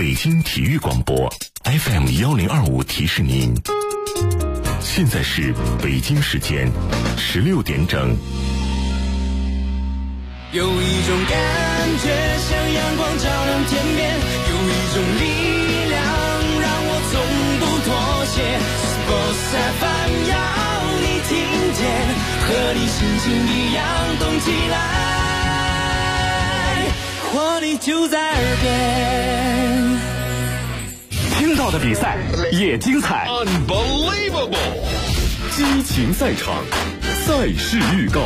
北京体育广播 FM1025提示您，现在是北京时间16点整。 有一种感觉像阳光照亮天边，有一种力量让我从不妥协。Sports FM 要你听见，和你心情一样动起来，活力就在耳边。 听到的比赛也精彩 ，Unbelievable！ 激情赛场，赛事预告。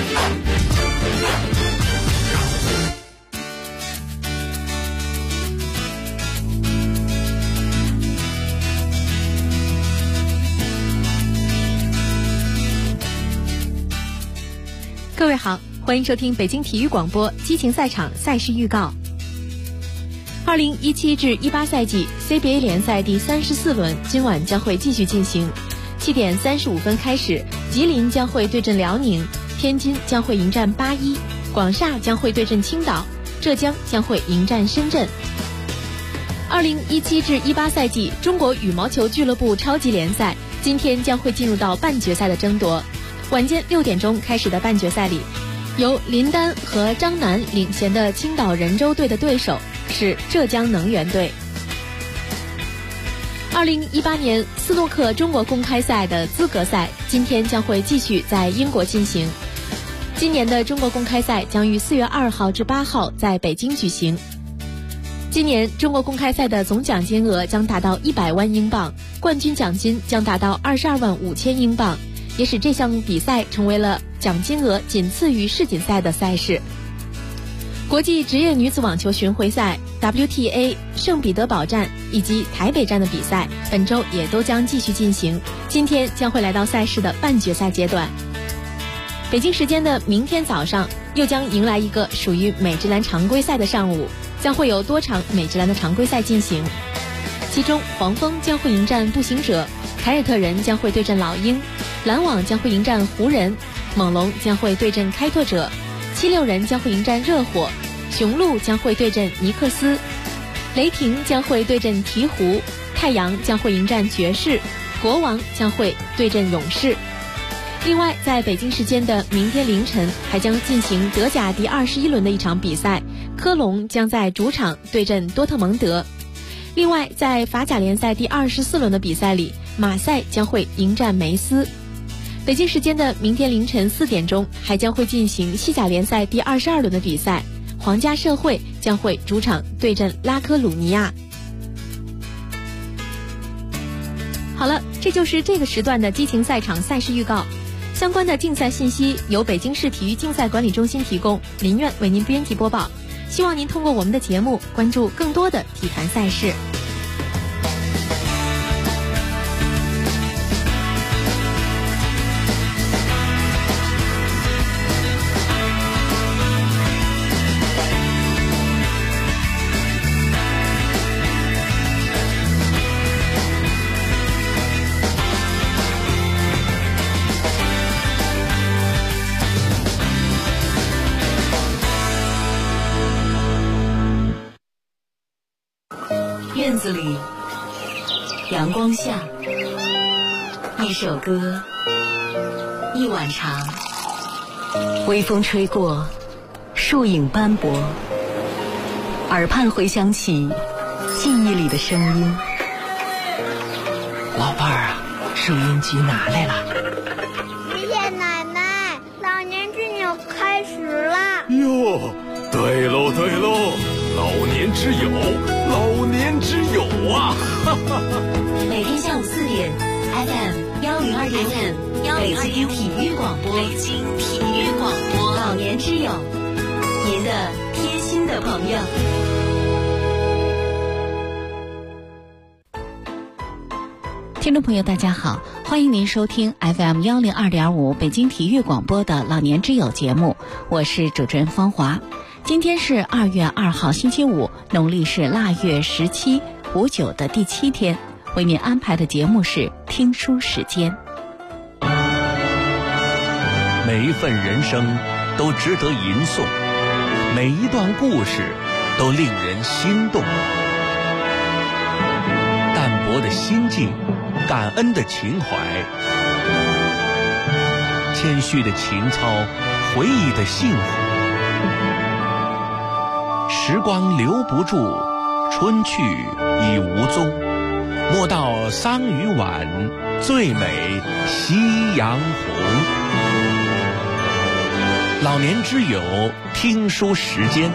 各位好，欢迎收听北京体育广播激情赛场赛事预告。2017至18赛季 CBA 联赛第34轮今晚将会继续进行。7点35分开始，吉林将会对阵辽宁，天津将会迎战81，广厦将会对阵青岛，浙江将会迎战深圳。2017至18赛季中国羽毛球俱乐部超级联赛今天将会进入到半决赛的争夺。晚间6点钟开始的半决赛里，由林丹和张楠领衔的青岛人州队的对手是浙江能源队。2018年斯诺克中国公开赛的资格赛今天将会继续在英国进行。今年的中国公开赛将于4月2号至8号在北京举行。今年中国公开赛的总奖金额将达到100万英镑，冠军奖金将达到22万5千英镑，也使这项比赛成为了奖金额仅次于世锦赛的赛事。国际职业女子网球巡回赛 WTA 圣彼得堡站以及台北站的比赛本周也都将继续进行，今天将会来到赛事的半决赛阶段。北京时间的明天早上又将迎来一个属于美职篮常规赛的上午，将会有多场美职篮的常规赛进行，其中黄蜂将会迎战步行者，凯尔特人将会对阵老鹰，篮网将会迎战湖人，猛龙将会对阵开拓者，76人将会迎战热火，雄鹿将会对阵尼克斯，雷霆将会对阵鹈鹕，太阳将会迎战爵士，国王将会对阵勇士。另外在北京时间的明天凌晨还将进行德甲第21轮的一场比赛，科隆将在主场对阵多特蒙德。另外在法甲联赛第24轮的比赛里，马赛将会迎战梅斯。北京时间的明天凌晨4点钟还将会进行西甲联赛第22轮的比赛，皇家社会将会主场对阵拉科鲁尼亚。好了，这就是这个时段的激情赛场赛事预告。相关的竞赛信息由北京市体育竞赛管理中心提供，林苑为您编辑播报。希望您通过我们的节目关注更多的体坛赛事。 院子里，阳光下，一首歌，一碗茶，微风吹过，树影斑驳，耳畔回响起记忆里的声音。 老伴儿啊，收音机拿来了。 爷爷奶奶，老年之友开始啦！ 哟，对喽对喽，老年之友，老年之友啊！哈哈。 每天下午4点 FM102.5 北京体育广播，北京体育广播，老年之友，您的贴心的朋友。 听众朋友大家好，欢迎您收听 FM102.5 北京体育广播的老年之友节目，我是主持人芳华。今天是2月2号星期五，农历是腊月17补9的第7天，为您安排的节目是听书时间。 每一份人生都值得吟诵，每一段故事都令人心动。 活的心境，感恩的情怀，谦虚的情操，回忆的幸福。时光留不住，春去已无踪。莫道桑榆晚，最美夕阳红。老年之友听书时间。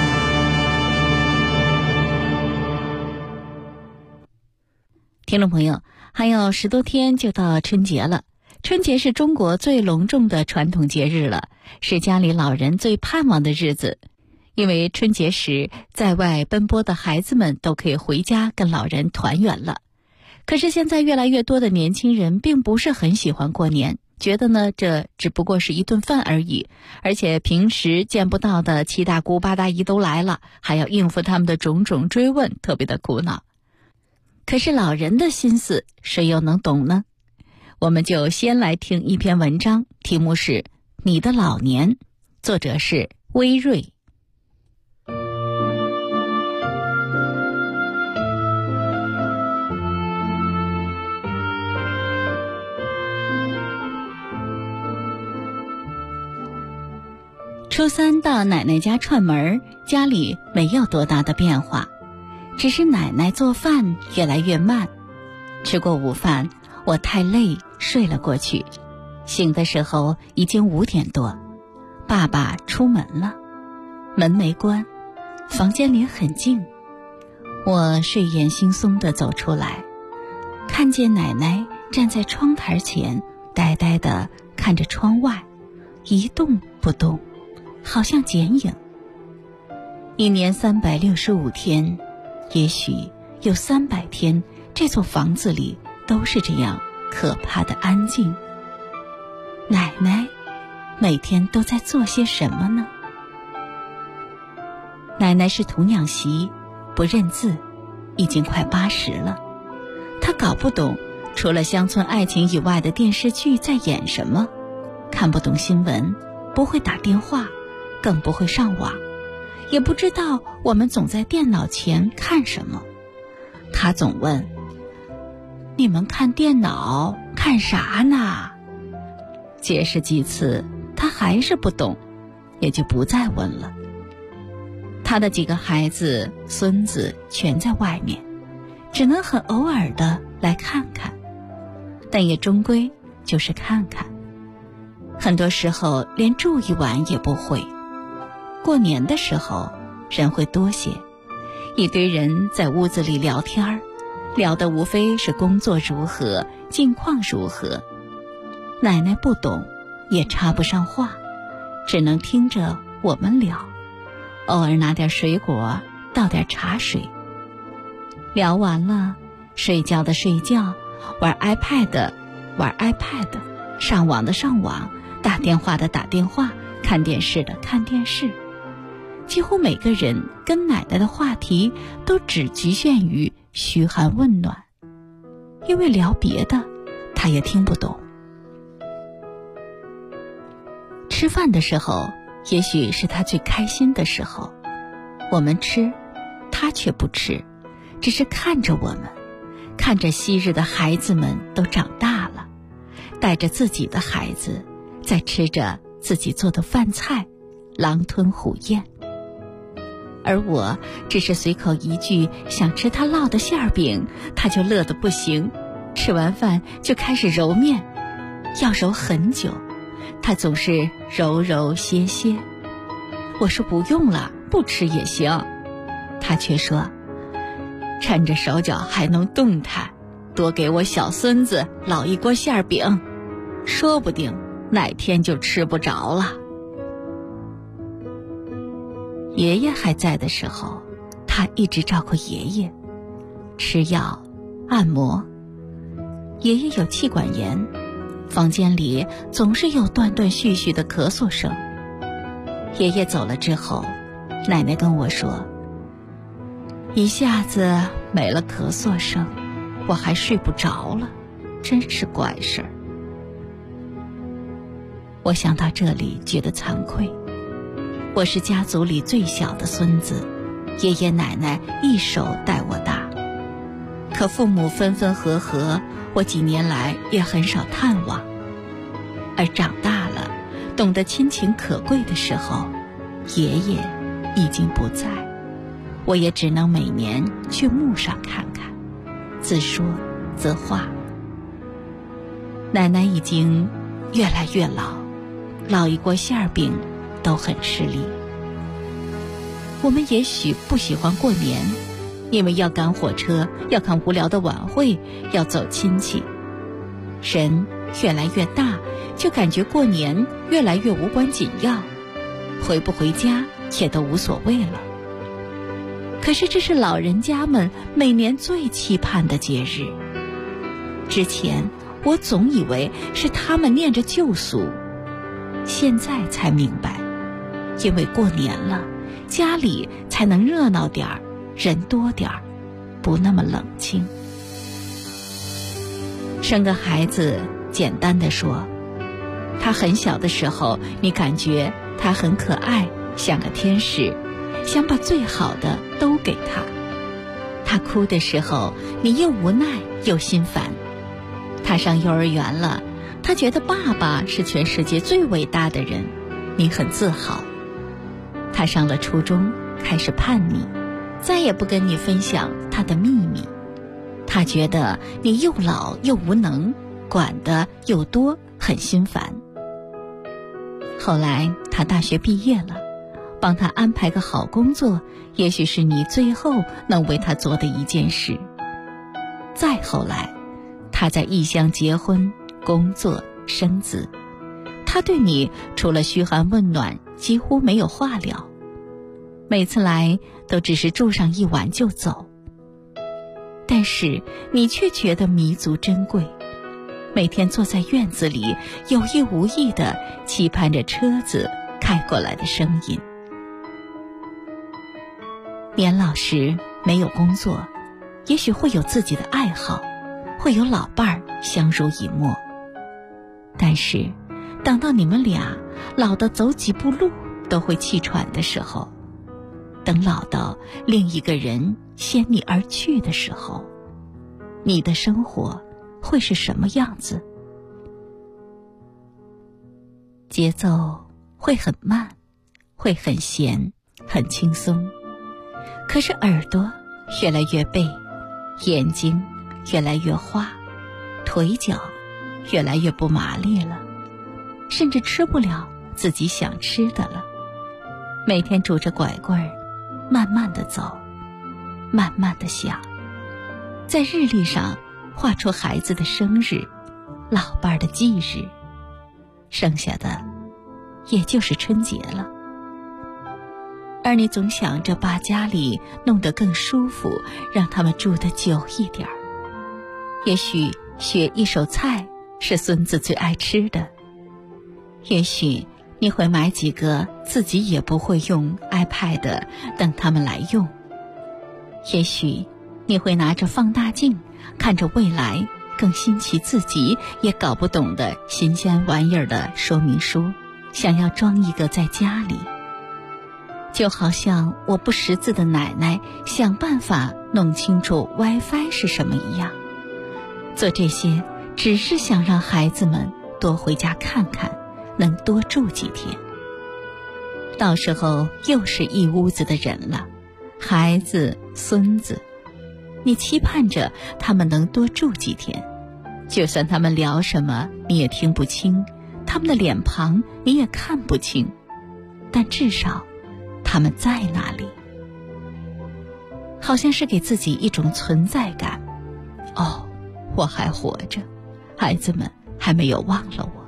听众朋友，还有10多天就到春节了。春节是中国最隆重的传统节日了，是家里老人最盼望的日子。因为春节时在外奔波的孩子们都可以回家跟老人团圆了。可是现在越来越多的年轻人并不是很喜欢过年，觉得呢这只不过是一顿饭而已，而且平时见不到的七大姑八大姨都来了，还要应付他们的种种追问，特别的苦恼。可是老人的心思谁又能懂呢？我们就先来听一篇文章，题目是《你的老年》，作者是威瑞。初3到奶奶家串门，家里没有多大的变化，只是奶奶做饭越来越慢。吃过午饭，我太累睡了过去，醒的时候已经5点多。爸爸出门了，门没关，房间里很静。我睡眼惺忪地走出来，看见奶奶站在窗台前，呆呆地看着窗外，一动不动，好像剪影。1年365天，也许有300天，这座房子里都是这样可怕的安静。奶奶每天都在做些什么呢？奶奶是童养媳，不认字，已经快80了。她搞不懂除了乡村爱情以外的电视剧在演什么，看不懂新闻，不会打电话，更不会上网，也不知道我们总在电脑前看什么。她总问：你们看电脑看啥呢？解释几次，她还是不懂，也就不再问了。她的几个孩子孙子全在外面，只能很偶尔的来看看，但也终归就是看看。很多时候连住一晚也不会。过年的时候人会多些，一堆人在屋子里聊天，聊的无非是工作如何，近况如何。奶奶不懂，也插不上话，只能听着我们聊，偶尔拿点水果，倒点茶水。聊完了，睡觉的睡觉，玩 iPad 的玩 iPad， 上网的上网，打电话的打电话，看电视的看电视。几乎每个人跟奶奶的话题都只局限于嘘寒问暖，因为聊别的她也听不懂。吃饭的时候也许是她最开心的时候，我们吃，她却不吃，只是看着我们，看着昔日的孩子们都长大了，带着自己的孩子在吃着自己做的饭菜，狼吞虎咽。而我只是随口一句想吃他烙的馅饼，他就乐得不行，吃完饭就开始揉面，要揉很久，他总是揉揉歇歇。我说不用了，不吃也行，他却说趁着手脚还能动弹，多给我小孙子烙一锅馅饼，说不定哪天就吃不着了。爷爷还在的时候，他一直照顾爷爷，吃药按摩。爷爷有气管炎，房间里总是有断断续续的咳嗽声。爷爷走了之后，奶奶跟我说，一下子没了咳嗽声，我还睡不着了，真是怪事儿。我想到这里觉得惭愧，我是家族里最小的孙子，爷爷奶奶一手带我大， 可父母分分合合，我几年来也很少探望。而长大了，懂得亲情可贵的时候，爷爷已经不在，我也只能每年去墓上看看，自说自话。奶奶已经越来越老，烙一锅馅饼都很吃力。我们也许不喜欢过年，因为要赶火车，要看无聊的晚会，要走亲戚。人越来越大，就感觉过年越来越无关紧要，回不回家也都无所谓了。可是这是老人家们每年最期盼的节日。之前我总以为是他们念着旧俗，现在才明白，因为过年了，家里才能热闹点儿，人多点儿，不那么冷清。生个孩子，简单的说，他很小的时候，你感觉他很可爱，像个天使，想把最好的都给他。他哭的时候，你又无奈又心烦。他上幼儿园了，他觉得爸爸是全世界最伟大的人，你很自豪。他上了初中，开始叛逆，再也不跟你分享他的秘密。他觉得你又老又无能，管得又多，很心烦。后来他大学毕业了，帮他安排个好工作，也许是你最后能为他做的一件事。再后来，他在异乡结婚、工作、生子，他对你除了嘘寒问暖，几乎没有话聊。每次来都只是住上一晚就走，但是你却觉得弥足珍贵。每天坐在院子里，有意无意地期盼着车子开过来的声音。年老时没有工作，也许会有自己的爱好，会有老伴儿相濡以沫。但是等到你们俩老到走几步路都会气喘的时候，等老到另一个人先你而去的时候，你的生活会是什么样子？节奏会很慢，会很闲，很轻松。可是耳朵越来越背，眼睛越来越花，腿脚越来越不麻利了，甚至吃不了自己想吃的了。每天拄着拐棍儿，慢慢地走，慢慢地想，在日历上画出孩子的生日，老伴儿的忌日，剩下的也就是春节了。而你总想着把家里弄得更舒服，让他们住得久一点儿。也许学一手菜是孙子最爱吃的，也许你会买几个自己也不会用 iPad 等他们来用，也许你会拿着放大镜看着未来更新奇自己也搞不懂的新鲜玩意儿的说明书，想要装一个在家里。就好像我不识字的奶奶想办法弄清楚 WiFi 是什么一样，做这些只是想让孩子们多回家看看，能多住几天。到时候又是一屋子的人了，孩子、孙子，你期盼着他们能多住几天，就算他们聊什么你也听不清，他们的脸庞你也看不清，但至少他们在那里，好像是给自己一种存在感。哦，我还活着，孩子们还没有忘了我。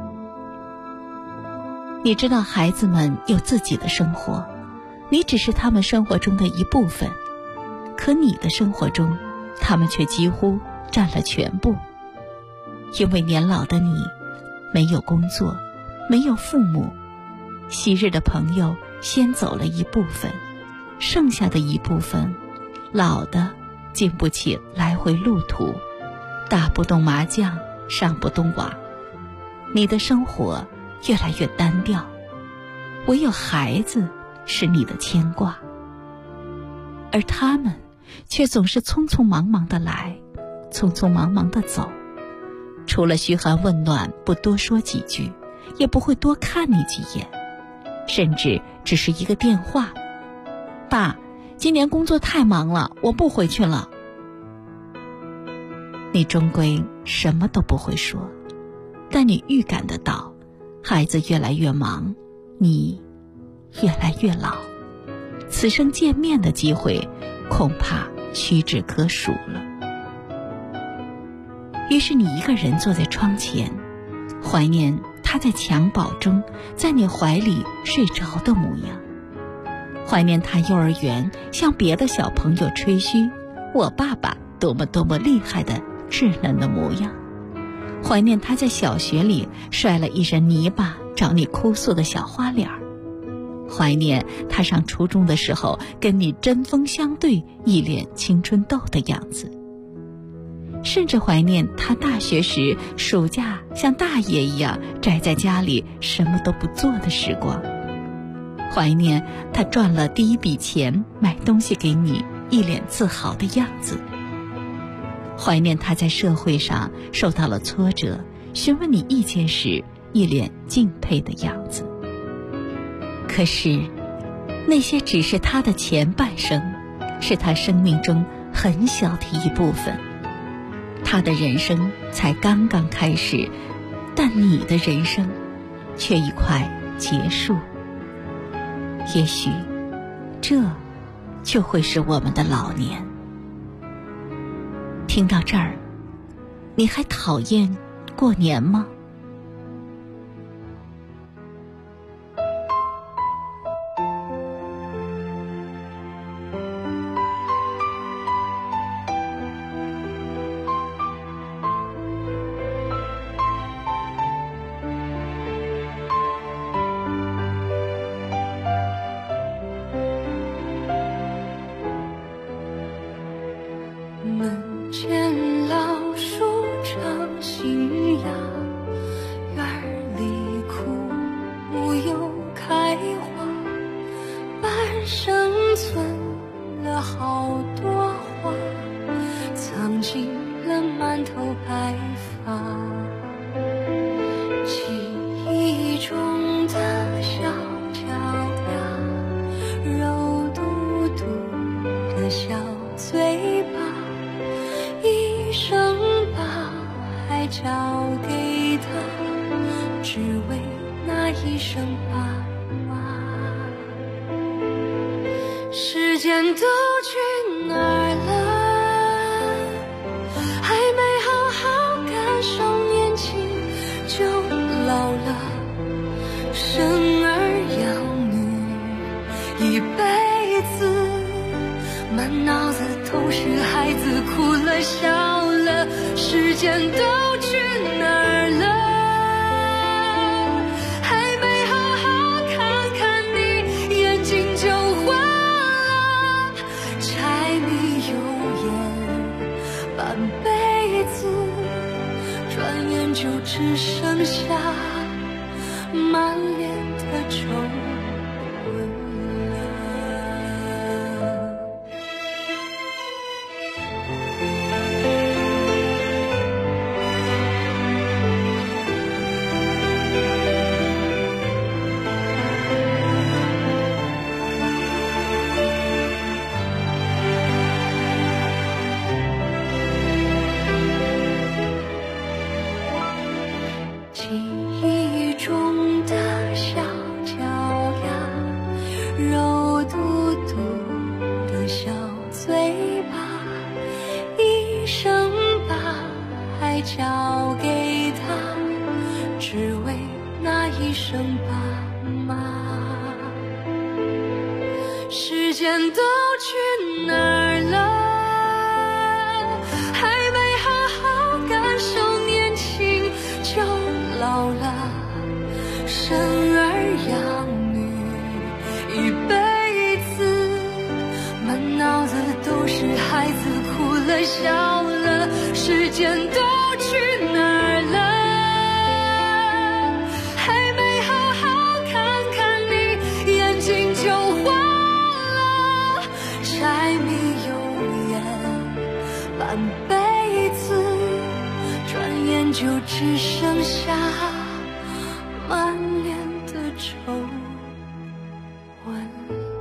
你知道孩子们有自己的生活，你只是他们生活中的一部分，可你的生活中他们却几乎占了全部。因为年老的你没有工作，没有父母，昔日的朋友先走了一部分，剩下的一部分老的经不起来回路途，打不动麻将，上不动网。你的生活越来越单调，唯有孩子是你的牵挂，而他们却总是匆匆忙忙的来，匆匆忙忙的走，除了嘘寒问暖，不多说几句，也不会多看你几眼，甚至只是一个电话，爸，今年工作太忙了，我不回去了。你终归什么都不会说，但你预感得到，孩子越来越忙，你越来越老，此生见面的机会恐怕屈指可数了。于是你一个人坐在窗前，怀念他在襁褓中在你怀里睡着的模样，怀念他幼儿园向别的小朋友吹嘘我爸爸多么多么厉害的稚嫩的模样，怀念他在小学里摔了一身泥巴找你哭诉的小花脸儿，怀念他上初中的时候跟你针锋相对一脸青春痘的样子，甚至怀念他大学时暑假像大爷一样宅在家里什么都不做的时光，怀念他赚了第一笔钱买东西给你一脸自豪的样子，怀念他在社会上受到了挫折询问你意见时一脸敬佩的样子。可是那些只是他的前半生，是他生命中很小的一部分，他的人生才刚刚开始，但你的人生却已快结束。也许这就会是我们的老年。听到这儿，你还讨厌过年吗？ 门前老树长新芽，院里枯木又开花，半生存了好多话，藏进了满头白发。记忆中的小脚丫，肉嘟嘟的小嘴巴，一生把爱交给他，只为那一声爸妈。时间都去哪儿了？还没好好感受年轻就老了。生儿养女一辈子，满脑子都是孩子哭了笑了，时间都去哪儿了？还没好好看看你，眼睛就花了。柴米油盐半辈子，转眼就只剩下满脸的皱纹了。记忆中的小脚丫，肉嘟嘟的小嘴巴，一生把爱交给他，只为那一声爸妈。时间都去哪儿了？还没好好感受年轻就老了。生儿养女一辈子，满脑子都是孩子哭了笑了，时间都去哪儿了？还没好好看看你，眼睛就花了。柴米油半辈子，转眼就只剩下满脸的皱纹。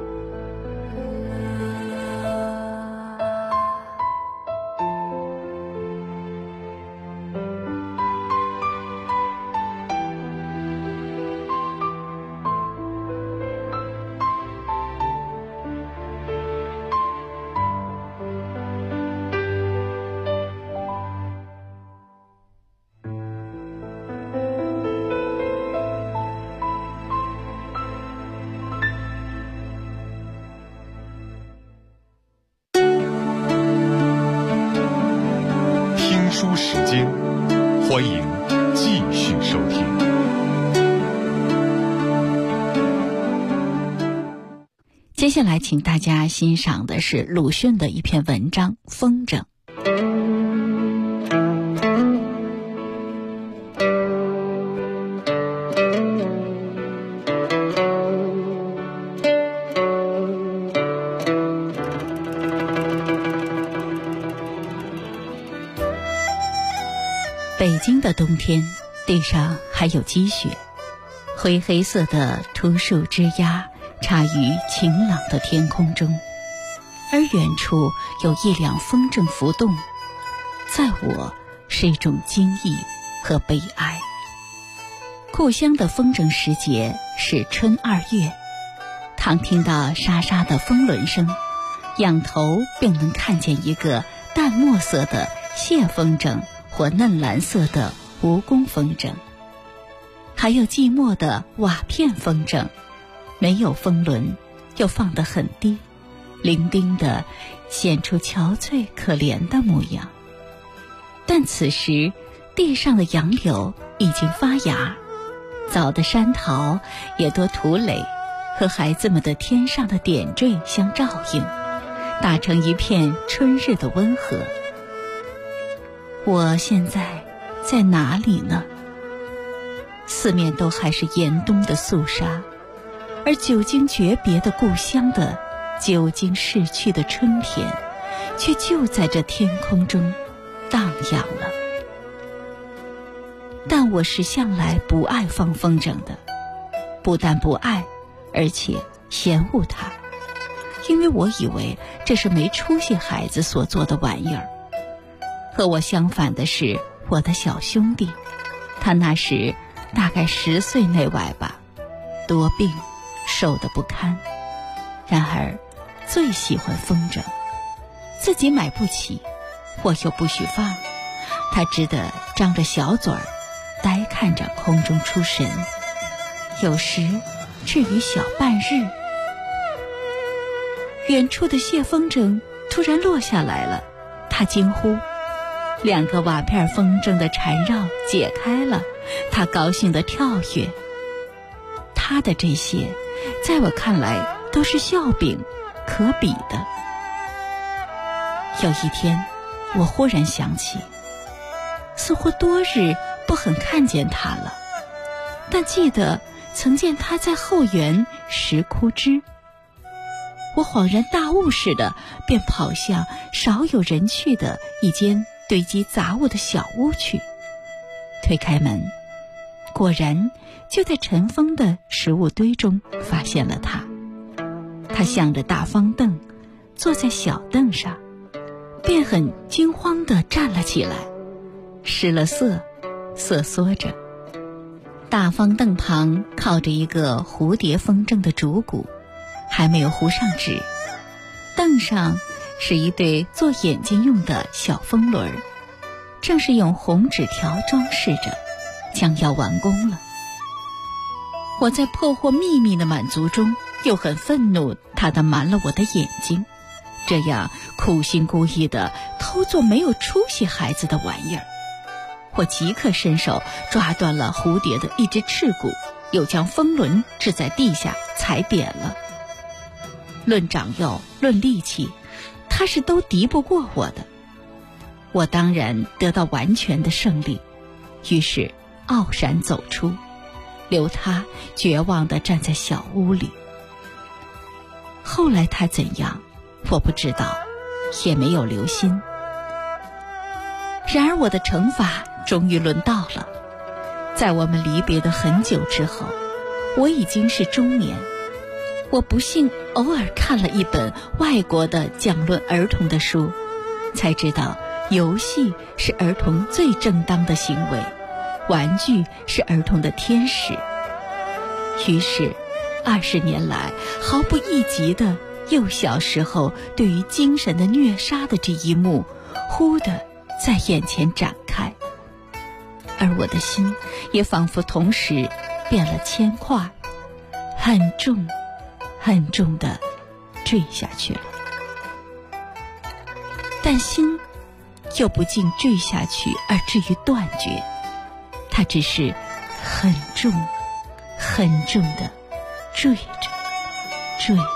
书时间，欢迎继续收听。 接下来请大家欣赏的是鲁迅的一篇文章《风筝》。北京的冬天，地上还有积雪，灰黑色的秃树枝桠插于晴朗的天空中，而远处有一辆风筝浮动，在我是一种惊异和悲哀。故乡的风筝时节是春2月，常听到沙沙的风轮声，仰头便能看见一个淡墨色的蟹风筝或嫩蓝色的蜈蚣风筝，还有寂寞的瓦片风筝，没有风轮，又放得很低，伶仃地显出憔悴可怜的模样。但此时地上的杨柳已经发芽，早的山桃也多土垒，和孩子们的天上的点缀相照应，打成一片春日的温和。我现在在哪里呢？四面都还是严冬的肃杀，而久经诀别的故乡的久经逝去的春天，却就在这天空中荡漾了。但我是向来不爱放风筝的，不但不爱，而且嫌恶它，因为我以为这是没出息孩子所做的玩意儿。和我相反的是我的小兄弟，他那时大概10岁内外吧，多病，瘦得不堪，然而最喜欢风筝，自己买不起，我又不许放，他只得张着小嘴儿，呆看着空中出神，有时至于小半日。远处的蟹风筝突然落下来了，他惊呼，2个瓦片风筝的缠绕解开了，他高兴地跳跃。他的这些在我看来都是笑柄，可比的。有一天我忽然想起，似乎多日不很看见他了，但记得曾见他在后园拾枯枝。我恍然大悟似的，便跑向少有人去的一间堆积杂物的小屋去，推开门，果然就在尘封的食物堆中发现了他。他向着大方凳坐在小凳上，便很惊慌地站了起来，失了色，瑟缩着。大方凳旁靠着一个蝴蝶风筝的竹骨，还没有糊上纸，凳上是一对做眼睛用的小风轮，正是用红纸条装饰着，将要完工了。我在破获秘密的满足中，又很愤怒他的瞒了我的眼睛，这样苦心孤诣地偷做没有出息孩子的玩意儿。我即刻伸手抓断了蝴蝶的一只翅骨，又将风轮掷在地下踩扁了。论长幼，论力气，他是都敌不过我的。我当然得到完全的胜利，于是傲然走出，留他绝望地站在小屋里。后来他怎样，我不知道，也没有留心。 然而我的惩罚终于轮到了。在我们离别的很久之后，我已经是中年。我不幸偶尔看了一本外国的讲论儿童的书，才知道游戏是儿童最正当的行为，玩具是儿童的天使。于是20年来毫不易及的幼小时候对于精神的虐杀的这一幕忽地在眼前展开，而我的心也仿佛同时变了铅块，很重很重地坠下去了。但心又不竟坠下去而至于断绝，它只是很重很重地坠着坠着。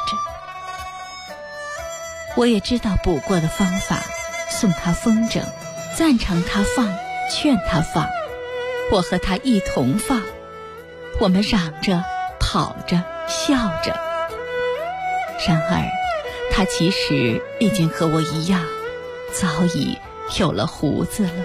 我也知道补过的方法，送他风筝，赞成他放，劝他放，我和他一同放，我们嚷着跑着笑着。然而他其实已经和我一样，早已有了胡子了。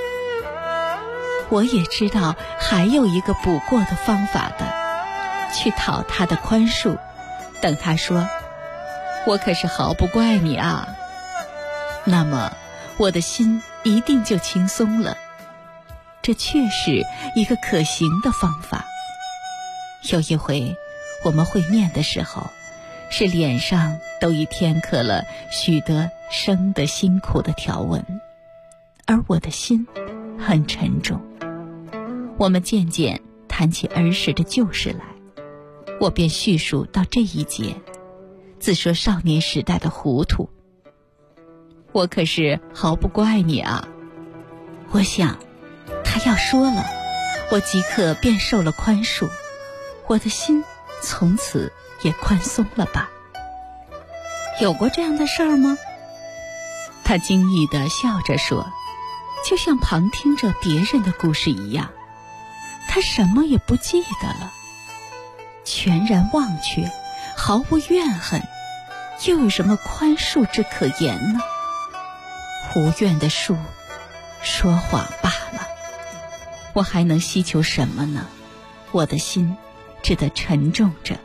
我也知道还有一个补过的方法的，去讨他的宽恕，等他说我可是毫不怪你啊，那么我的心一定就轻松了。这确是一个可行的方法。有一回我们会面的时候，是脸上都已添刻了许多生的辛苦的条纹，而我的心很沉重。我们渐渐谈起儿时的旧事来，我便叙述到这一节，自说少年时代的糊涂。我可是毫不怪你啊。我想他要说了，我即刻便受了宽恕，我的心从此也宽松了吧。有过这样的事儿吗？他惊异地笑着说，就像旁听着别人的故事一样。他什么也不记得了，全然忘却，毫无怨恨，又有什么宽恕之可言呢？无怨的树说谎罢了，我还能希求什么呢？我的心只得沉重着。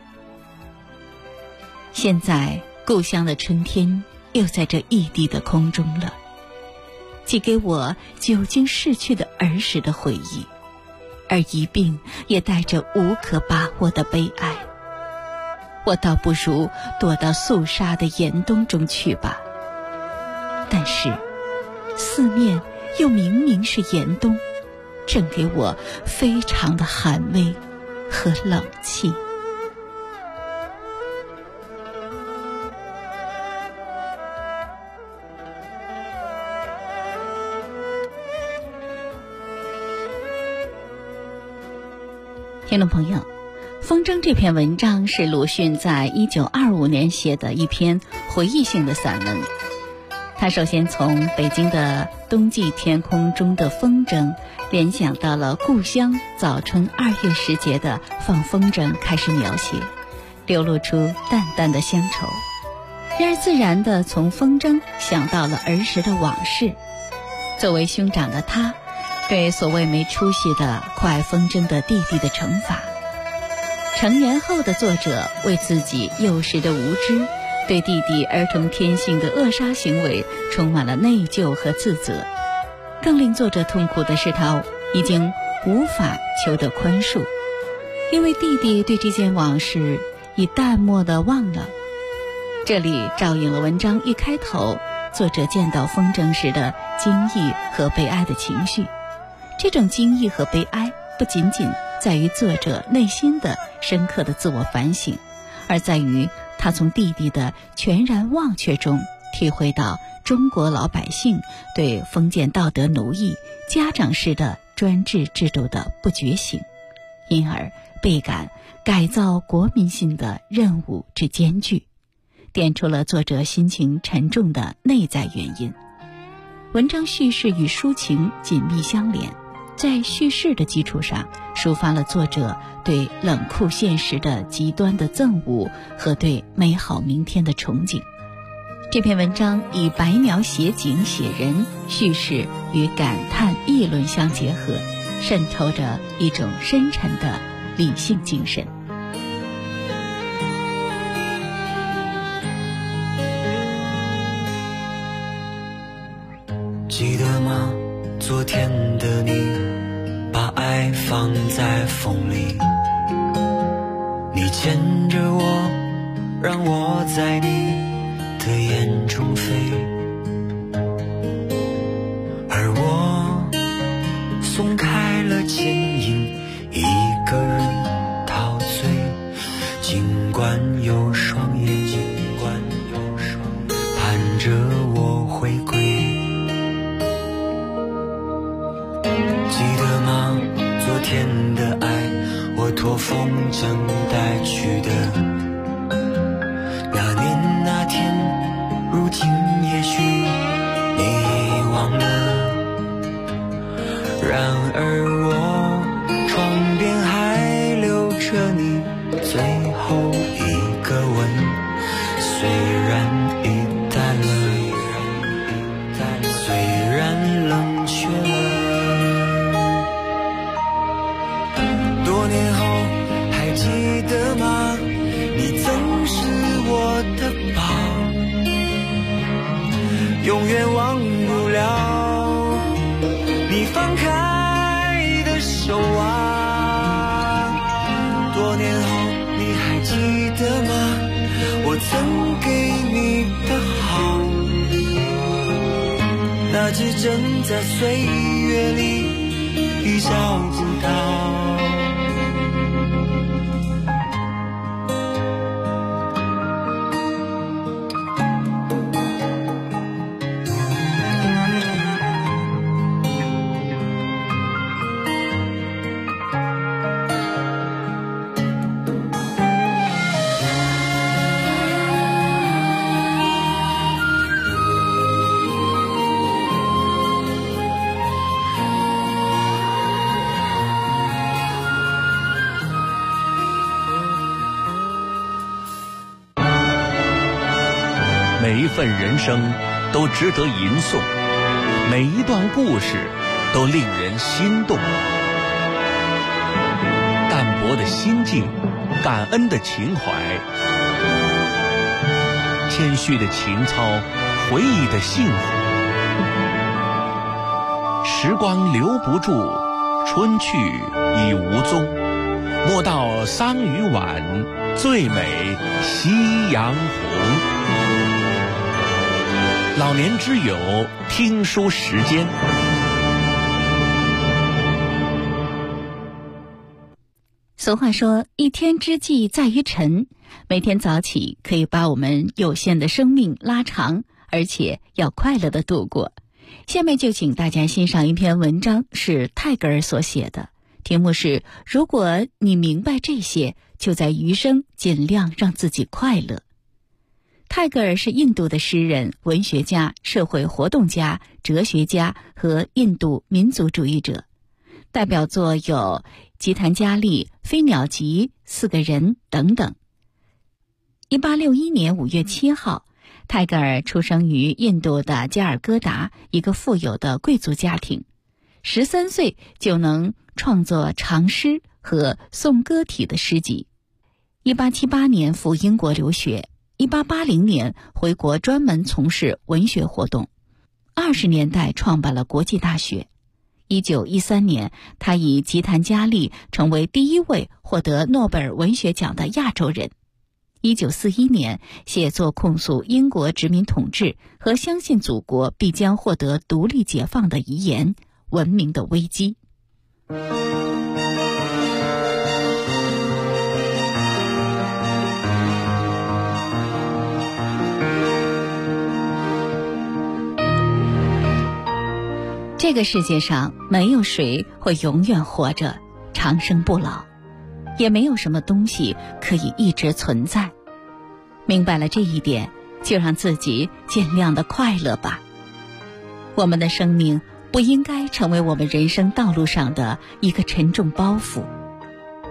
现在故乡的春天又在这异地的空中了，寄给我久经逝去的儿时的回忆，而一并也带着无可把握的悲哀。我倒不如躲到肃杀的严冬中去吧。但是四面又明明是严冬，正给我非常的寒微和冷气。听众朋友，风筝这篇文章是鲁迅在1925年写的一篇回忆性的散文。他首先从北京的冬季天空中的风筝联想到了故乡早春2月时节的放风筝开始描写，流露出淡淡的乡愁，然而自然地从风筝想到了儿时的往事。作为兄长的他，对所谓没出息的酷爱风筝的弟弟的惩罚。成年后的作者为自己幼时的无知，对弟弟儿童天性的扼杀行为充满了内疚和自责。更令作者痛苦的是，他已经无法求得宽恕，因为弟弟对这件往事已淡漠地忘了。这里照应了文章一开头作者见到风筝时的惊异和悲哀的情绪。这种惊异和悲哀不仅仅在于作者内心的深刻的自我反省，而在于他从弟弟的全然忘却中体会到中国老百姓对封建道德奴役、家长式的专制制度的不觉醒，因而倍感改造国民性的任务之艰巨，点出了作者心情沉重的内在原因。文章叙事与抒情紧密相连，在叙事的基础上抒发了作者对冷酷现实的极端的憎恶和对美好明天的憧憬。 这篇文章以白描写景写人，叙事与感叹议论相结合，渗透着一种深沉的理性精神。 记得吗？昨天的你，把爱放在风里，你牵着我，让我在你的眼中飞，而我松开了牵引，一个人陶醉，尽管有双眼，盼着我回归。记得吗？昨天的爱，我托风筝带去的。那年那天，如今也许你遗忘了。然而我床边还留着你最后一个吻，虽然已淡了，虽然冷却了。多年后还记得吗？你曾是我的宝，永远忘不了你放开的手啊。多年后你还记得吗？我曾给你的好，那只针在岁月里已找不到。 每一份人生都值得吟诵，每一段故事都令人心动。淡泊的心境，感恩的情怀，谦虚的情操，回忆的幸福。时光留不住，春去已无踪。莫道桑榆晚，最美夕阳红。老年之友听书时间。 俗话说，一天之计在于晨。每天早起可以把我们有限的生命拉长，而且要快乐地度过。下面就请大家欣赏一篇文章，是泰戈尔所写的，题目是如果你明白这些，就在余生尽量让自己快乐。泰戈尔是印度的诗人、文学家、社会活动家、哲学家和印度民族主义者，代表作有《吉檀迦利》《飞鸟集》《四个人》等等。1861年5月7号，泰戈尔出生于印度的加尔各答一个富有的贵族家庭，13岁就能创作长诗和颂歌体的诗集。1878年赴英国留学，1880年回国专门从事文学活动，20年代创办了国际大学。1913年，他以《吉檀迦利》成为第一位获得诺贝尔文学奖的亚洲人。1941年，写作控诉英国殖民统治和相信祖国必将获得独立解放的遗言，文明的危机。这个世界上没有谁会永远活着长生不老，也没有什么东西可以一直存在。明白了这一点，就让自己尽量的快乐吧。我们的生命不应该成为我们人生道路上的一个沉重包袱。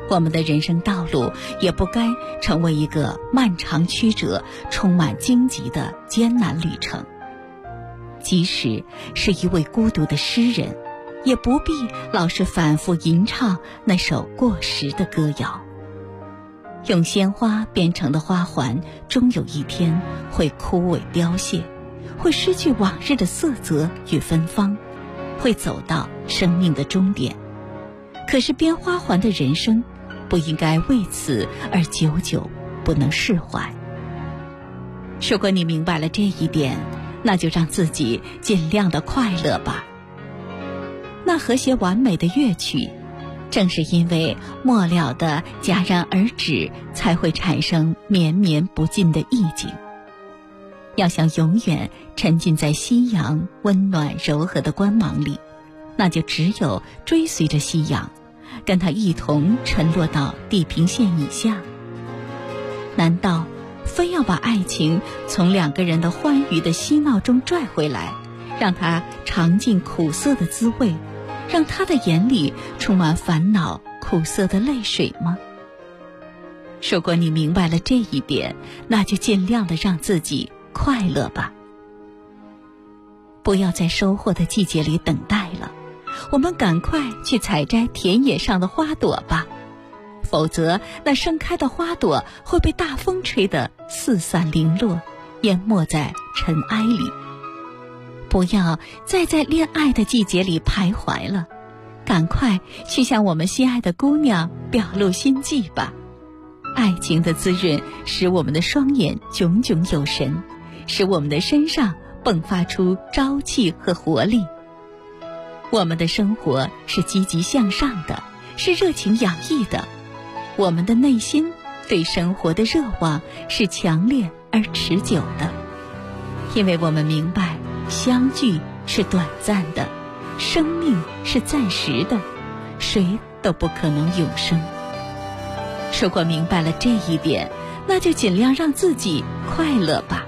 我们的人生道路也不该成为一个漫长曲折、充满荆棘的艰难旅程。即使是一位孤独的诗人，也不必老是反复吟唱那首过时的歌谣。用鲜花编成的花环，终有一天会枯萎凋谢，会失去往日的色泽与芬芳，会走到生命的终点。可是编花环的人生，不应该为此而久久不能释怀。如果你明白了这一点，那就让自己尽量的快乐吧。那和谐完美的乐曲，正是因为末了的戛然而止，才会产生绵绵不尽的意境。要想永远沉浸在夕阳温暖柔和的光芒里，那就只有追随着夕阳，跟它一同沉落到地平线以下。难道非要把爱情从两个人的欢愉的嬉闹中拽回来，让他尝尽苦涩的滋味，让他的眼里充满烦恼苦涩的泪水吗？如果你明白了这一点，那就尽量的让自己快乐吧。不要在收获的季节里等待了，我们赶快去采摘田野上的花朵吧，否则那盛开的花朵会被大风吹得四散零落，淹没在尘埃里。不要再在恋爱的季节里徘徊了，赶快去向我们心爱的姑娘表露心迹吧。爱情的滋润使我们的双眼炯炯有神，使我们的身上迸发出朝气和活力。我们的生活是积极向上的，是热情洋溢的。我们的内心对生活的热望是强烈而持久的，因为我们明白相聚是短暂的，生命是暂时的，谁都不可能永生。如果明白了这一点，那就尽量让自己快乐吧。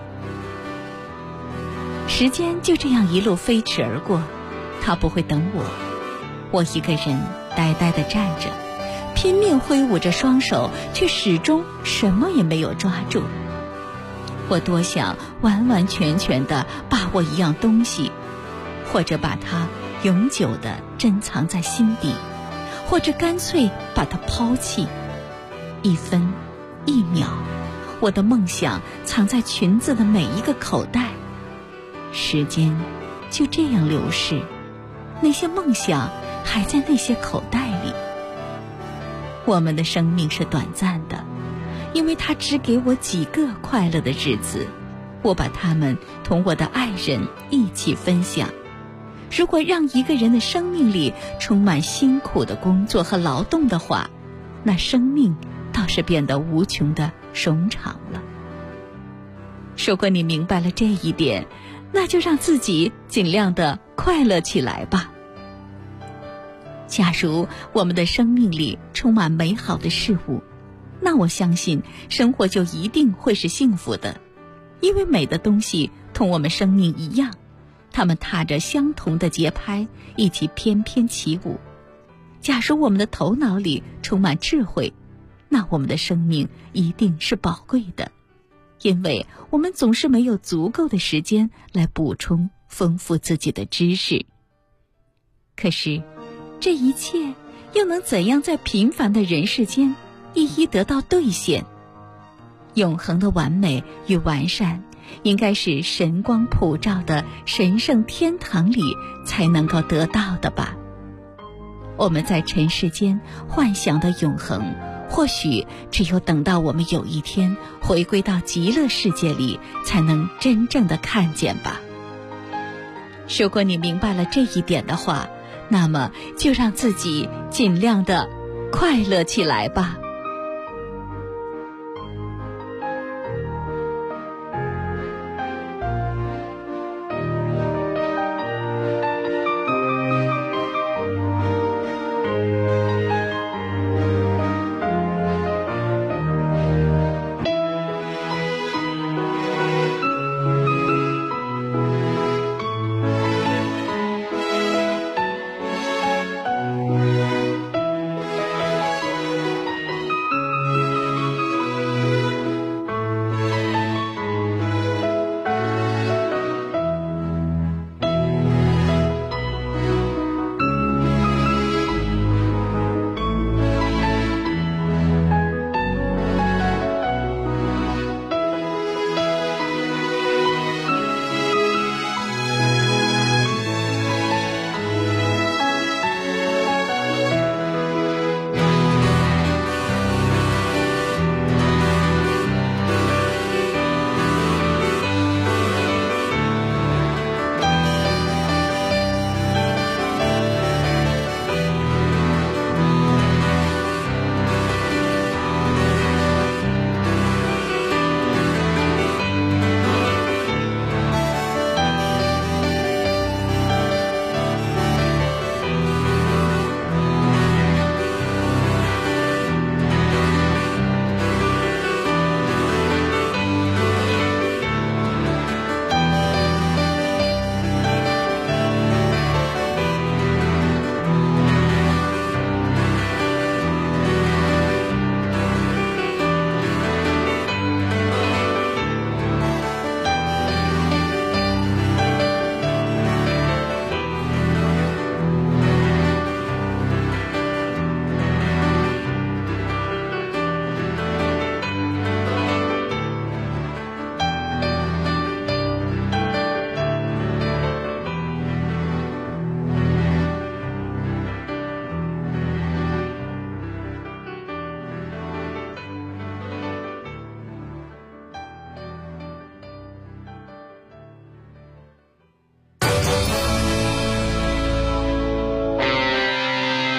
时间就这样一路飞驰而过，它不会等我。我一个人呆呆地站着，拼命挥舞着双手，却始终什么也没有抓住。我多想完完全全地把握一样东西，或者把它永久地珍藏在心底，或者干脆把它抛弃。一分一秒，我的梦想藏在裙子的每一个口袋。时间就这样流逝，那些梦想还在那些口袋里。我们的生命是短暂的，因为它只给我几个快乐的日子，我把它们同我的爱人一起分享。如果让一个人的生命里充满辛苦的工作和劳动的话，那生命倒是变得无穷的冗长了。如果你明白了这一点，那就让自己尽量的快乐起来吧。假如我们的生命里充满美好的事物，那我相信生活就一定会是幸福的，因为美的东西同我们生命一样，它们踏着相同的节拍，一起翩翩起舞。假如我们的头脑里充满智慧，那我们的生命一定是宝贵的，因为我们总是没有足够的时间来补充丰富自己的知识。可是这一切又能怎样在平凡的人世间一一得到兑现？永恒的完美与完善，应该是神光普照的神圣天堂里才能够得到的吧。我们在尘世间幻想的永恒，或许只有等到我们有一天回归到极乐世界里，才能真正的看见吧。如果你明白了这一点的话，那么就让自己尽量的快乐起来吧。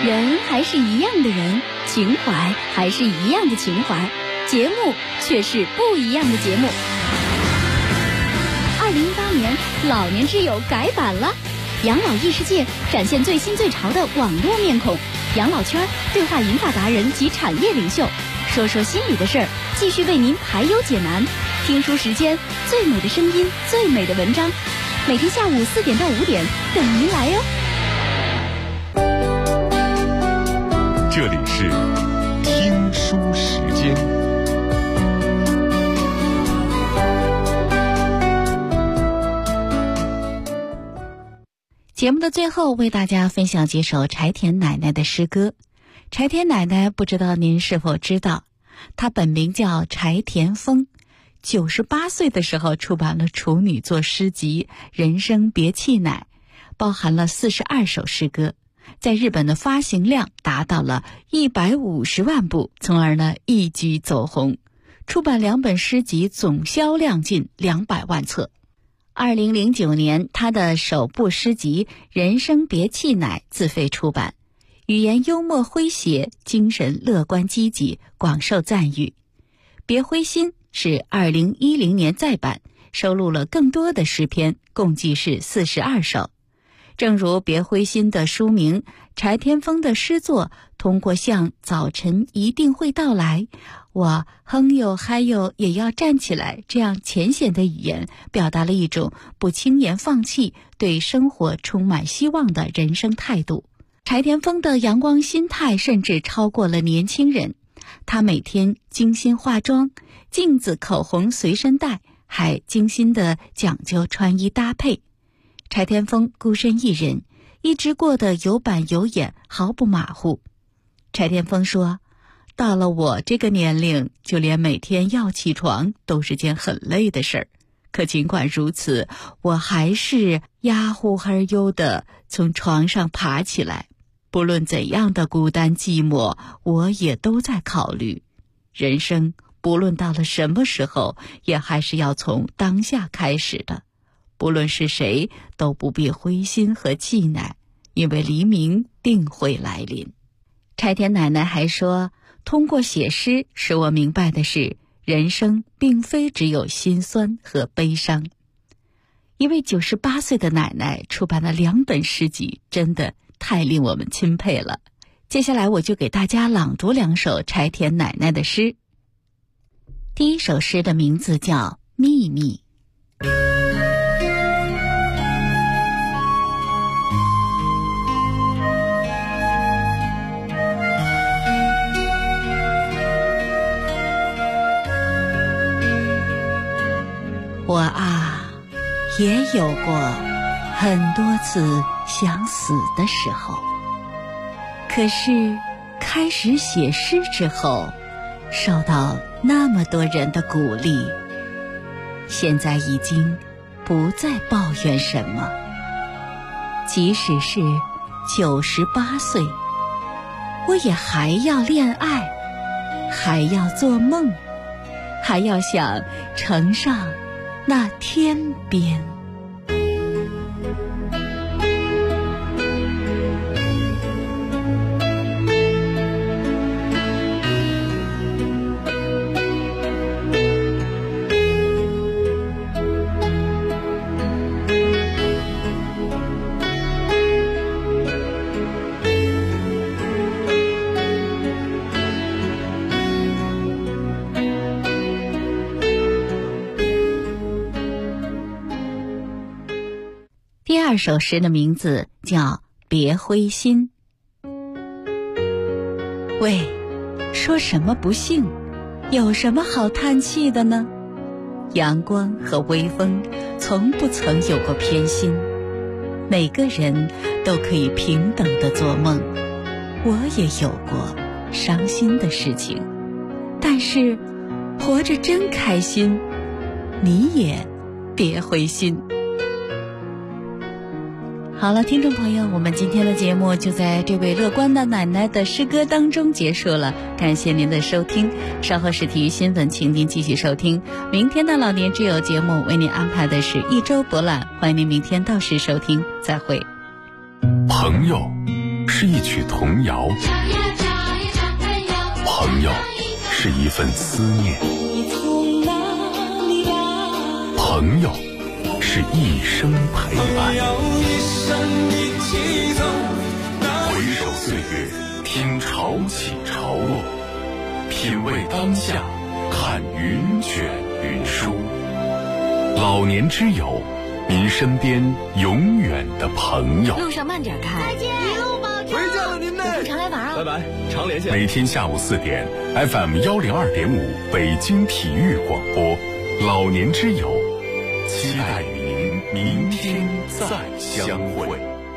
人还是一样的人，情怀还是一样的情怀，节目却是不一样的节目。2018年老年之友改版了，养老异世界展现最新最潮的网络面孔，养老圈对话银发达人及产业领袖，说说心里的事儿，继续为您排忧解难。听书时间，最美的声音，最美的文章，每天下午4点到5点等您来哟。 这里是听书时间。 节目的最后，为大家分享几首柴田奶奶的诗歌。柴田奶奶不知道您是否知道，她本名叫柴田丰，98岁的时候出版了处女作诗集《人生别气馁》，包含了42首诗歌，在日本的发行量达到了150万部，从而呢一举走红。出版2本诗集，总销量近200万册。2009年，他的首部诗集《人生别气馁》自费出版，语言幽默诙谐，精神乐观积极，广受赞誉。别灰心是2010年再版，收录了更多的诗篇，共计是42首。正如别灰心的书名，柴田丰的诗作通过像早晨一定会到来，我哼哟嗨哟也要站起来这样浅显的语言，表达了一种不轻言放弃，对生活充满希望的人生态度。柴田丰的阳光心态甚至超过了年轻人，他每天精心化妆，镜子口红随身带，还精心地讲究穿衣搭配。柴田丰孤身一人，一直过得有板有眼，毫不马虎。柴田丰说，到了我这个年龄，就连每天要起床都是件很累的事儿。可尽管如此，我还是呀呼嘿呦的从床上爬起来。不论怎样的孤单寂寞，我也都在考虑。人生不论到了什么时候，也还是要从当下开始的。不论是谁，都不必灰心和气馁，因为黎明定会来临。柴田奶奶还说，通过写诗使我明白的是，人生并非只有心酸和悲伤。一位98岁的奶奶出版了2本诗集，真的太令我们钦佩了。接下来我就给大家朗读2首柴田奶奶的诗。第一首诗的名字叫《秘密》。我啊，也有过很多次想死的时候，可是开始写诗之后，受到那么多人的鼓励，现在已经不再抱怨什么。即使是98岁，我也还要恋爱，还要做梦，还要想乘上那天边。第2首诗的名字叫《别灰心》。喂，说什么不幸，有什么好叹气的呢？阳光和微风从不曾有过偏心，每个人都可以平等地做梦。我也有过伤心的事情，但是活着真开心，你也别灰心。好了，听众朋友，我们今天的节目就在这位乐观的奶奶的诗歌当中结束了，感谢您的收听。稍后是体育新闻，请您继续收听。明天的老年之友节目为您安排的是一周博览，欢迎您明天到时收听，再会。 朋友是一曲童谣，朋友是一份思念，朋友是一生陪伴。回首岁月，听潮起潮落，品味当下，看云卷云舒。老年之友，您身边永远的朋友。 路上慢点开， 再见，一路保重。 回家了您呢， 有空常来玩啊。 拜拜，常联系。 每天下午4点 ，FM 102.5北京体育广播，老年之友，期待与您明天再相会。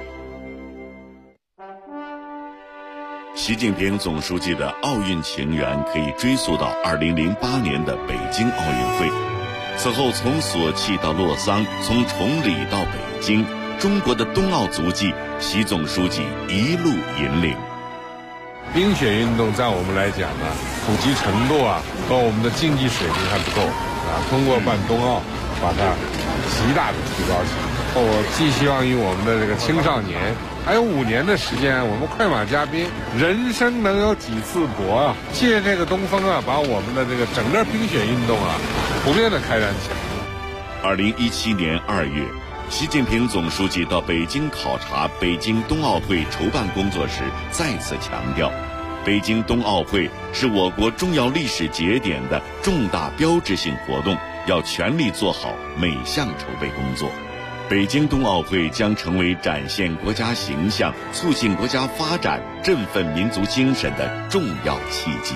习近平总书记的奥运情缘可以追溯到2008年的北京奥运会。此后，从索契到洛桑，从崇礼到北京，中国的冬奥足迹，习总书记一路引领。 冰雪运动在我们来讲呢，普及程度和我们的竞技水平还不够通过办冬奥，把它极大的提高起来。我寄希望于我们的这个青少年，还有5年的时间，我们快马加鞭，人生能有几次搏借这个东风把我们的这个整个冰雪运动普遍的开展起来。 2017年2月，习近平总书记到北京考察北京冬奥会筹办工作时，再次强调，北京冬奥会是我国重要历史节点的重大标志性活动，要全力做好每项筹备工作。北京冬奥会将成为展现国家形象、促进国家发展、振奋民族精神的重要契机。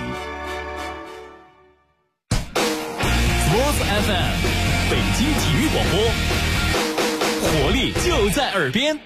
Sports FM， 北京体育广播，活力就在耳边。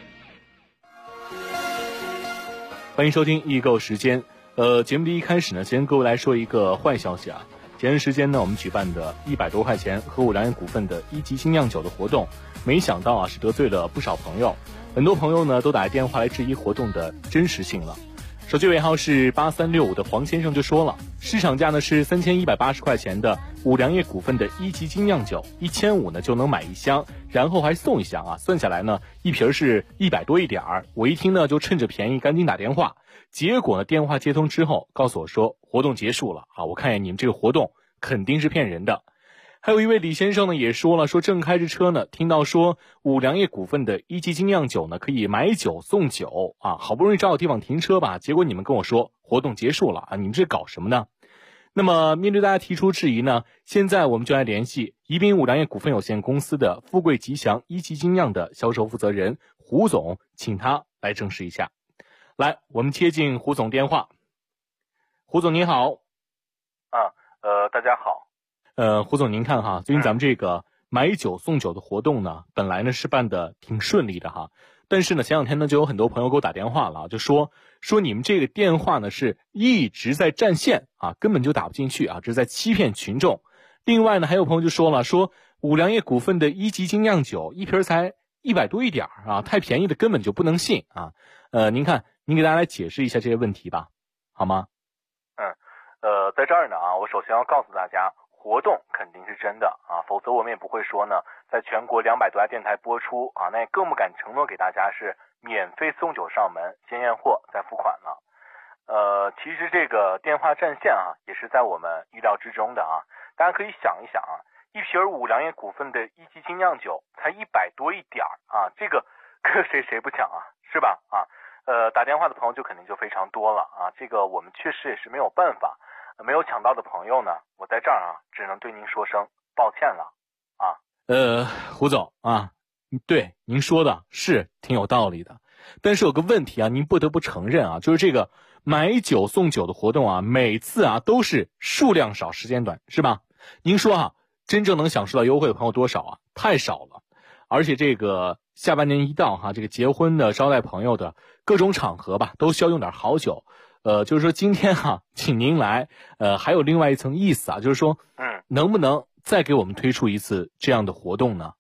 欢迎收听易购时间。节目的一开始呢，先跟各位来说一个坏消息前段时间呢，我们举办的100多块钱和五粮液股份的1级精酿酒的活动，没想到是得罪了不少朋友，很多朋友呢都打电话来质疑活动的真实性了。手机尾号是8365的黄先生就说了，市场价呢是3180块钱的五粮液股份的1级精酿酒，1500呢就能买1箱，然后还送1箱算下来呢一瓶是100多一点儿。我一听呢就趁着便宜赶紧打电话，结果呢电话接通之后告诉我说活动结束了我看见你们这个活动肯定是骗人的。还有一位李先生呢也说了，说正开着车呢，听到说五粮液股份的1级精酿酒呢可以买酒送酒好不容易找到地方停车吧，结果你们跟我说活动结束了你们这搞什么呢？那么面对大家提出质疑呢，现在我们就来联系宜宾五粮液股份有限公司的富贵吉祥1级精酿的销售负责人胡总，请他来证实一下。来，我们接进胡总电话。胡总您好。 大家好。 胡总您看最近咱们这个买酒送酒的活动呢，本来呢是办的挺顺利的但是呢前2天呢就有很多朋友给我打电话了，就说你们这个电话呢是一直在占线根本就打不进去这是在欺骗群众。另外呢还有朋友就说了，说五粮液股份的1级精酿酒一瓶才100多一点太便宜的根本就不能信您看您给大家来解释一下这些问题吧，好吗？ 在这儿呢我首先要告诉大家，活动肯定是真的否则我们也不会说呢在全国200多家电台播出那也更不敢承诺给大家是免费送酒上门，先验货再付款了。其实这个电话占线也是在我们预料之中的大家可以想一想一瓶五粮液股份的1级精酿酒才100多一点这个跟谁不抢是吧打电话的朋友就肯定就非常多了这个我们确实也是没有办法，没有抢到的朋友呢，我在这儿只能对您说声抱歉了胡总对您说的是挺有道理的，但是有个问题您不得不承认就是这个买酒送酒的活动每次都是数量少时间短是吧？您说真正能享受到优惠的朋友多少太少了。而且这个下半年一到这个结婚的招待朋友的各种场合吧，都需要用点好酒。就是说今天请您来还有另外一层意思就是说能不能再给我们推出一次这样的活动呢？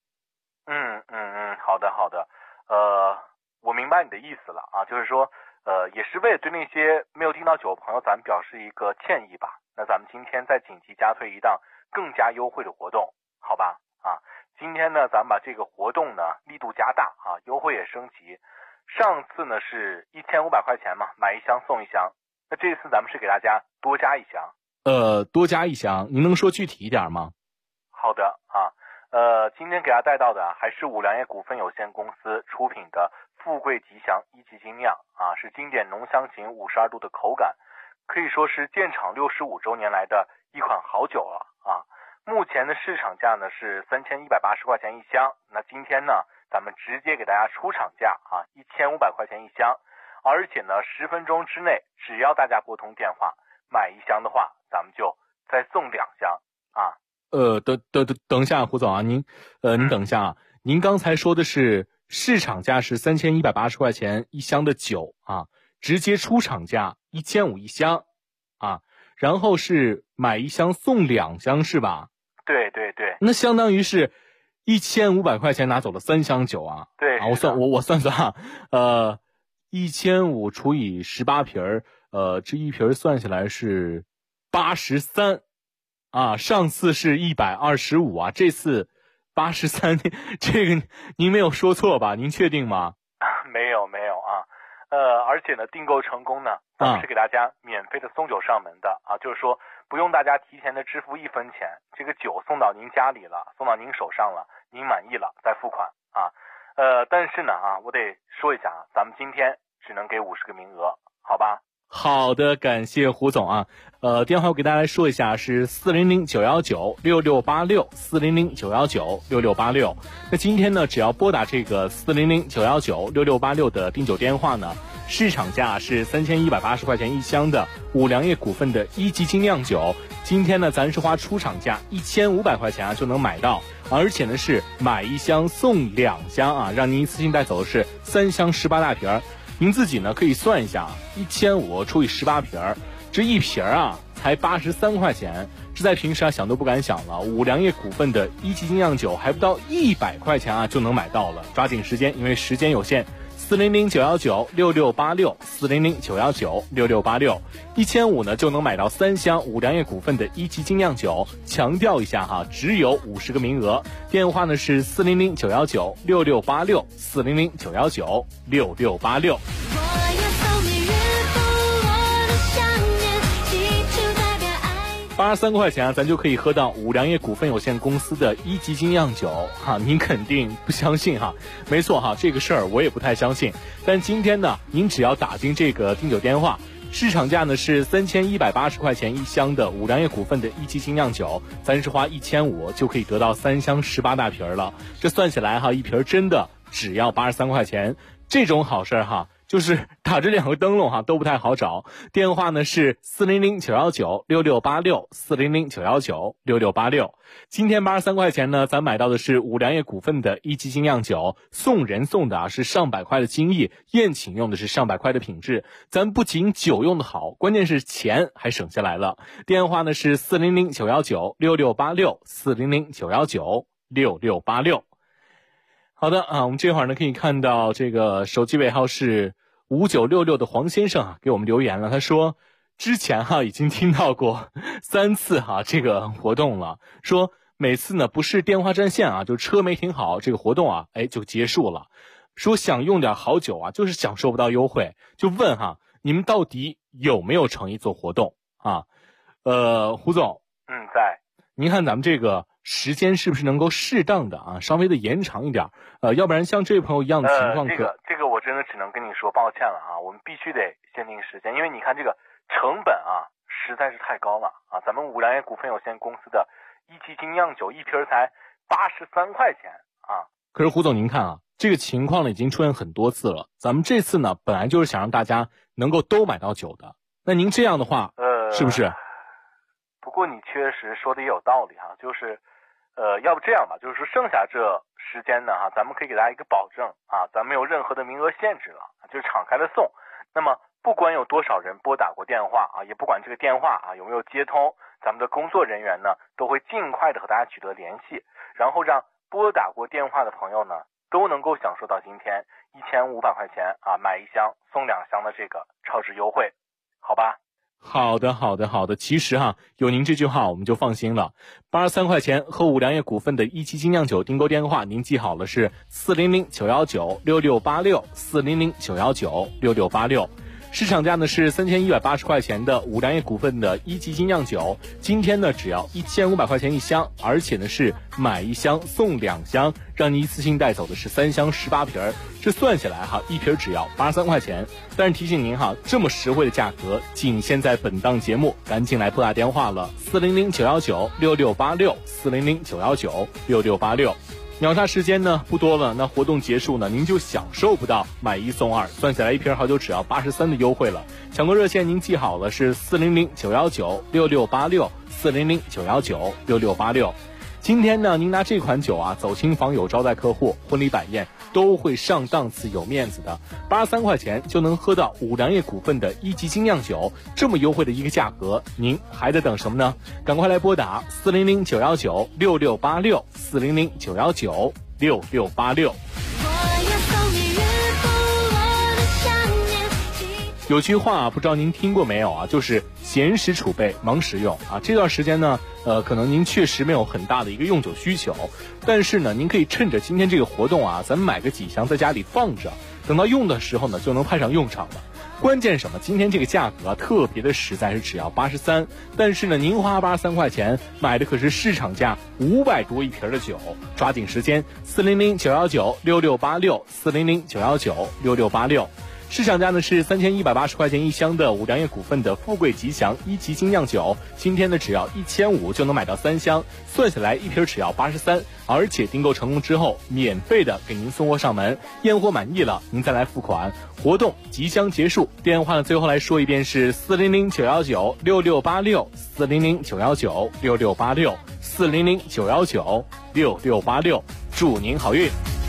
好的我明白你的意思了就是说也是为了对那些没有订到酒的朋友咱们表示一个歉意吧。那咱们今天再紧急加推一档更加优惠的活动，好吧今天呢咱们把这个活动呢力度加大优惠也升级。 上次呢是1500块钱嘛，买一箱送一箱，那这次咱们是给大家多加一箱。 多加一箱，您能说具体一点吗？ 好的啊，今天给大家带到的还是五粮液股份有限公司出品的富贵吉祥一级精酿啊，是经典浓香型52度的口感，可以说是建厂65周年来的一款好酒了啊。目前的市场价呢是3180块钱一箱，那今天呢咱们直接给大家出厂价啊，1500块钱一箱，而且呢10分钟之内，只要大家拨通电话买一箱的话，咱们就再送2箱啊。 等一下，胡总啊，您等一下啊，您刚才说的是市场价是3180块钱一箱的酒啊，直接出厂价1500一箱啊，然后是买一箱送2箱是吧？ 对对对， 那相当于是1500块钱拿走了3箱酒啊。 对啊，我算算啊，1500除以18瓶这一瓶算下来是83啊，上次是125啊，这次83，这个您没有说错吧？您确定吗？ 没有啊，而且呢，订购成功呢，咱们是给大家免费的送酒上门的啊，就是说不用大家提前的支付1分钱，这个酒送到您家里了，送到您手上了，您满意了再付款啊。但是呢啊，我得说一下啊，咱们今天只能给50个名额，好吧？ 好的，感谢胡总啊。电话我给大家来说一下是400-919-6686，400-919-6686。那今天呢，只要拨打这个400-919-6686的订酒电话呢，市场价是3180块钱一箱的五粮液股份的一级精酿酒，今天呢咱是花出厂价1500块钱啊就能买到，而且呢是买一箱送2箱啊，让您一次性带走的是3箱18大瓶。您自己呢可以算一下，1500除以18瓶，这一瓶啊才83块钱，这在平时啊想都不敢想了。五粮液股份的一级精酿酒还不到100块钱啊就能买到了，抓紧时间，因为时间有限。400-919-6686，400-919-6686，1500呢就能买到3箱五粮液股份的一级精酿酒。强调一下哈，只有50个名额。电话呢是400-919-6686，400-919-6686。83块钱啊，咱就可以喝到五粮液股份有限公司的一级精酿酒哈，您肯定不相信哈？没错哈，这个事儿我也不太相信。但今天呢，您只要打进这个订酒电话，市场价呢是3180块钱一箱的五粮液股份的一级精酿酒，咱是花1500就可以得到3箱18大瓶了。这算起来哈，一瓶真的只要83块钱，这种好事哈。就是打这2个灯笼哈都不太好找，电话呢是400-919-6686，400-919-6686。今天83块钱呢，咱买到的是五粮液股份的一级精酿酒，送人送的啊是上百块的精益，宴请用的是上百块的品质。咱不仅酒用的好，关键是钱还省下来了。电话呢是400-919-6686，400-919-6686。好的啊，我们这会儿呢可以看到这个手机尾号是5966的黄先生啊给我们留言了，他说之前已经听到过3次这个活动了，说每次呢不是电话占线啊，就车没停好，这个活动就结束了。说想用点好酒啊，就是享受不到优惠，就问你们到底有没有诚意做活动啊？胡总， 在。 您看咱们这个时间是不是能够适当的稍微的延长一点？要不然像这位朋友一样的情况这个我真的只能跟你说抱歉了我们必须得限定时间，因为你看这个成本实在是太高了咱们五粮液股份有限公司的一级精酿酒一瓶才83块钱可是胡总您看这个情况呢已经出现很多次了，咱们这次呢本来就是想让大家能够都买到酒的，那您这样的话是不是？ 不过你确实说的也有道理就是要不这样吧，就是说剩下这时间呢咱们可以给大家一个保证咱没有任何的名额限制了，就是敞开的送。那么不管有多少人拨打过电话也不管这个电话有没有接通，咱们的工作人员呢都会尽快的和大家取得联系，然后让拨打过电话的朋友呢都能够享受到今天1500块钱买一箱送2箱的这个超值优惠，好吧？ 好的。其实有您这句话我们就放心了。83块钱和五粮液股份的一期精酿酒订购电话，您记好了是400-919-6686，400-919-6686。市场价呢是3180块钱的五粮液股份的一级精酿酒，今天呢只要1500块钱一箱，而且呢是买1箱送2箱，让你一次性带走的是3箱18瓶，这算下来一瓶只要83块钱。但是提醒您这么实惠的价格仅限在本档节目，赶紧来拨打电话了，400-919-6686，400-919-6686。秒杀时间呢不多了，那活动结束呢，您就享受不到买1送2，算下来一瓶好酒只要83的优惠了。抢购热线您记好了是400-919-6686，400-919-6686。今天呢，您拿这款酒走亲访友、招待客户、婚礼摆宴都会上档次、有面子的。83块钱就能喝到五粮液股份的一级精酿酒，这么优惠的一个价格，您还在等什么呢？赶快来拨打400-919-6686，400-919-6686。有句话不知道您听过没有就是闲时储备，忙时用这段时间呢，可能您确实没有很大的一个用酒需求，但是呢，您可以趁着今天这个活动咱们买个几箱在家里放着，等到用的时候呢，就能派上用场了。关键什么？今天这个价格特别的实在，是只要83，但是呢，您花83块钱买的可是市场价500多一瓶的酒，抓紧时间，400-919-6686，400-919-6686。市场价呢是3180块钱一箱的五粮液股份的富贵吉祥一级精酿酒，今天呢只要1500就能买到3箱，算下来一瓶只要83，而且订购成功之后免费的给您送货上门，验货满意了您再来付款。活动即将结束，电话呢最后来说一遍是400-919-6686，400-919-6686，400-919-6686，祝您好运。